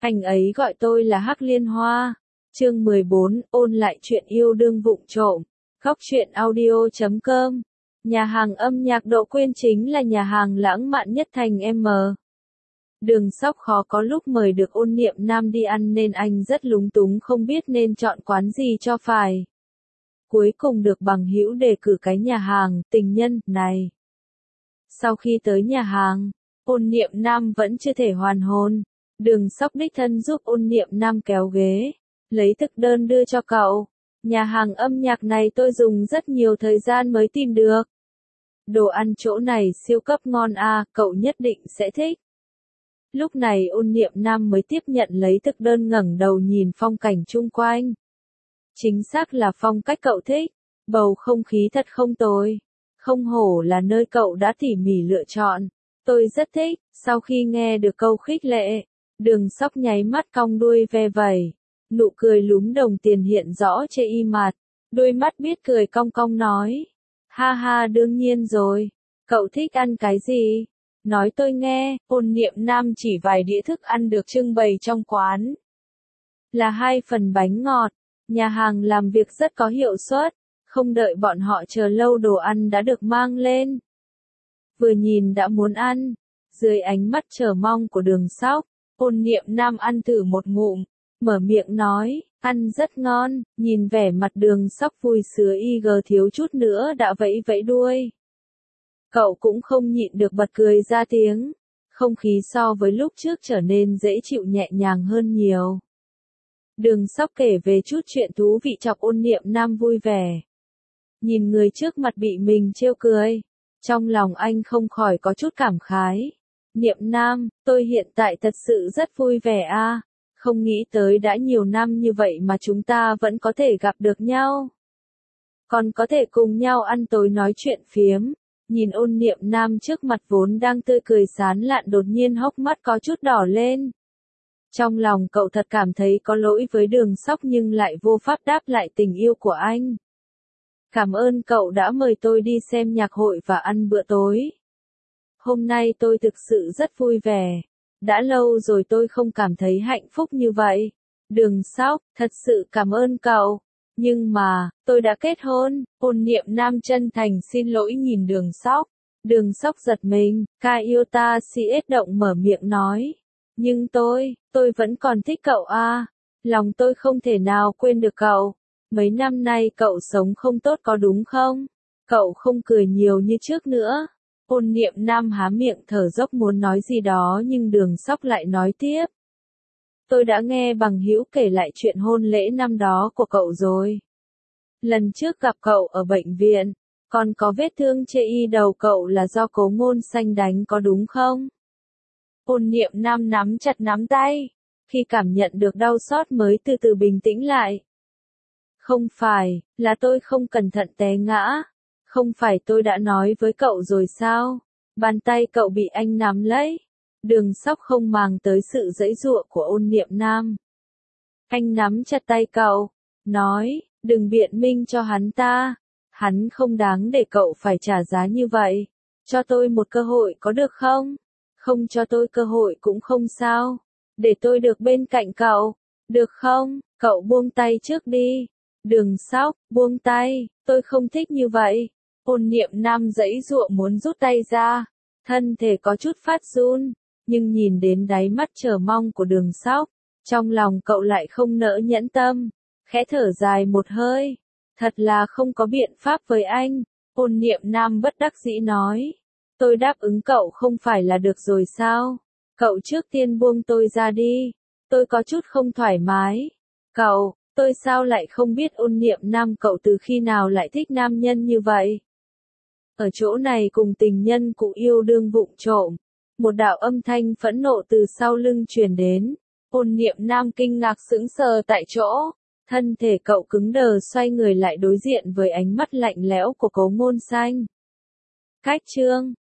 Anh ấy gọi tôi là Hắc Liên Hoa. Chương 14, ôn lại chuyện yêu đương vụng trộm. Góc truyện audio.com. Nhà hàng âm nhạc Độ Quyên chính là nhà hàng lãng mạn nhất thành M. Đường Sóc khó có lúc mời được Ôn Niệm Nam đi ăn nên anh rất lúng túng không biết nên chọn quán gì cho phải. Cuối cùng được bằng hữu đề cử cái nhà hàng Tình Nhân này. Sau khi tới nhà hàng, Ôn Niệm Nam vẫn chưa thể hoàn hồn. Đường Sóc đích thân giúp Ôn Niệm Nam kéo ghế, lấy thực đơn đưa cho cậu. Nhà hàng âm nhạc này tôi dùng rất nhiều thời gian mới tìm được. Đồ ăn chỗ này siêu cấp ngon à, cậu nhất định sẽ thích. Lúc này Ôn Niệm Nam mới tiếp nhận lấy thực đơn ngẩng đầu nhìn phong cảnh chung quanh. Chính xác là phong cách cậu thích, bầu không khí thật không tồi. Không hổ là nơi cậu đã tỉ mỉ lựa chọn. Tôi rất thích, sau khi nghe được câu khích lệ, Đường Sóc nháy mắt cong đuôi ve vẩy. Nụ cười lúm đồng tiền hiện rõ trên y mặt, đôi mắt biết cười cong cong nói. Ha ha, đương nhiên rồi, cậu thích ăn cái gì? Nói tôi nghe. Ôn Niệm Nam chỉ vài đĩa thức ăn được trưng bày trong quán. Là 2 phần bánh ngọt, nhà hàng làm việc rất có hiệu suất, không đợi bọn họ chờ lâu đồ ăn đã được mang lên. Vừa nhìn đã muốn ăn, dưới ánh mắt chờ mong của Đường Sóc, Ôn Niệm Nam ăn thử một ngụm, mở miệng nói, ăn rất ngon. Nhìn vẻ mặt Đường Sóc vui sướng thiếu chút nữa đã vẫy vẫy đuôi. Cậu cũng không nhịn được bật cười ra tiếng, không khí so với lúc trước trở nên dễ chịu nhẹ nhàng hơn nhiều. Đường Sóc kể về chút chuyện thú vị chọc Ôn Niệm Nam vui vẻ. Nhìn người trước mặt bị mình trêu cười, trong lòng anh không khỏi có chút cảm khái. Niệm Nam, tôi hiện tại thật sự rất vui vẻ à, không nghĩ tới đã nhiều năm như vậy mà chúng ta vẫn có thể gặp được nhau. Còn có thể cùng nhau ăn tối nói chuyện phiếm. Nhìn Ôn Niệm Nam trước mặt vốn đang tươi cười sán lạn đột nhiên hốc mắt có chút đỏ lên. Trong lòng cậu thật cảm thấy có lỗi với Đường Sóc nhưng lại vô pháp đáp lại tình yêu của anh. Cảm ơn cậu đã mời tôi đi xem nhạc hội và ăn bữa tối. Hôm nay tôi thực sự rất vui vẻ. Đã lâu rồi tôi không cảm thấy hạnh phúc như vậy. Đường Sóc, thật sự cảm ơn cậu. Nhưng mà, tôi đã kết hôn. Ôn Niệm Nam chân thành xin lỗi nhìn Đường Sóc. Đường Sóc giật mình, ca yêu ta CS động mở miệng nói. Nhưng tôi vẫn còn thích cậu à. Lòng tôi không thể nào quên được cậu. Mấy năm nay cậu sống không tốt có đúng không? Cậu không cười nhiều như trước nữa. Ôn Niệm Nam há miệng thở dốc muốn nói gì đó nhưng Đường Sóc lại nói tiếp. Tôi đã nghe bằng hữu kể lại chuyện hôn lễ năm đó của cậu rồi. Lần trước gặp cậu ở bệnh viện, còn có vết thương trên y đầu cậu là do Cố Ngôn Xanh đánh có đúng không? Ôn Niệm Nam nắm chặt nắm tay, khi cảm nhận được đau xót mới từ từ bình tĩnh lại. Không phải, là tôi không cẩn thận té ngã. Không phải tôi đã nói với cậu rồi sao? Bàn tay cậu bị anh nắm lấy. Đường Sóc không màng tới sự giãy giụa của Ôn Niệm Nam. Anh nắm chặt tay cậu, nói, đừng biện minh cho hắn ta. Hắn không đáng để cậu phải trả giá như vậy. Cho tôi một cơ hội có được không? Không cho tôi cơ hội cũng không sao. Để tôi được bên cạnh cậu. Được không? Cậu buông tay trước đi. Đường Sóc, buông tay, tôi không thích như vậy. Ôn Niệm Nam giãy giụa muốn rút tay ra. Thân thể có chút phát run. Nhưng nhìn đến đáy mắt chờ mong của Đường Sóc, trong lòng cậu lại không nỡ nhẫn tâm, khẽ thở dài một hơi. Thật là không có biện pháp với anh. Ôn Niệm Nam bất đắc dĩ nói. Tôi đáp ứng cậu không phải là được rồi sao? Cậu trước tiên buông tôi ra đi. Tôi có chút không thoải mái. Cậu, tôi sao lại không biết Ôn Niệm Nam cậu từ khi nào lại thích nam nhân như vậy? Ở chỗ này cùng tình nhân cụ yêu đương vụng trộm. Một đạo âm thanh phẫn nộ từ sau lưng truyền đến. Ôn Niệm Nam kinh ngạc sững sờ tại chỗ. Thân thể cậu cứng đờ xoay người lại đối diện với ánh mắt lạnh lẽo của Cố Ngôn Xanh. Cách chương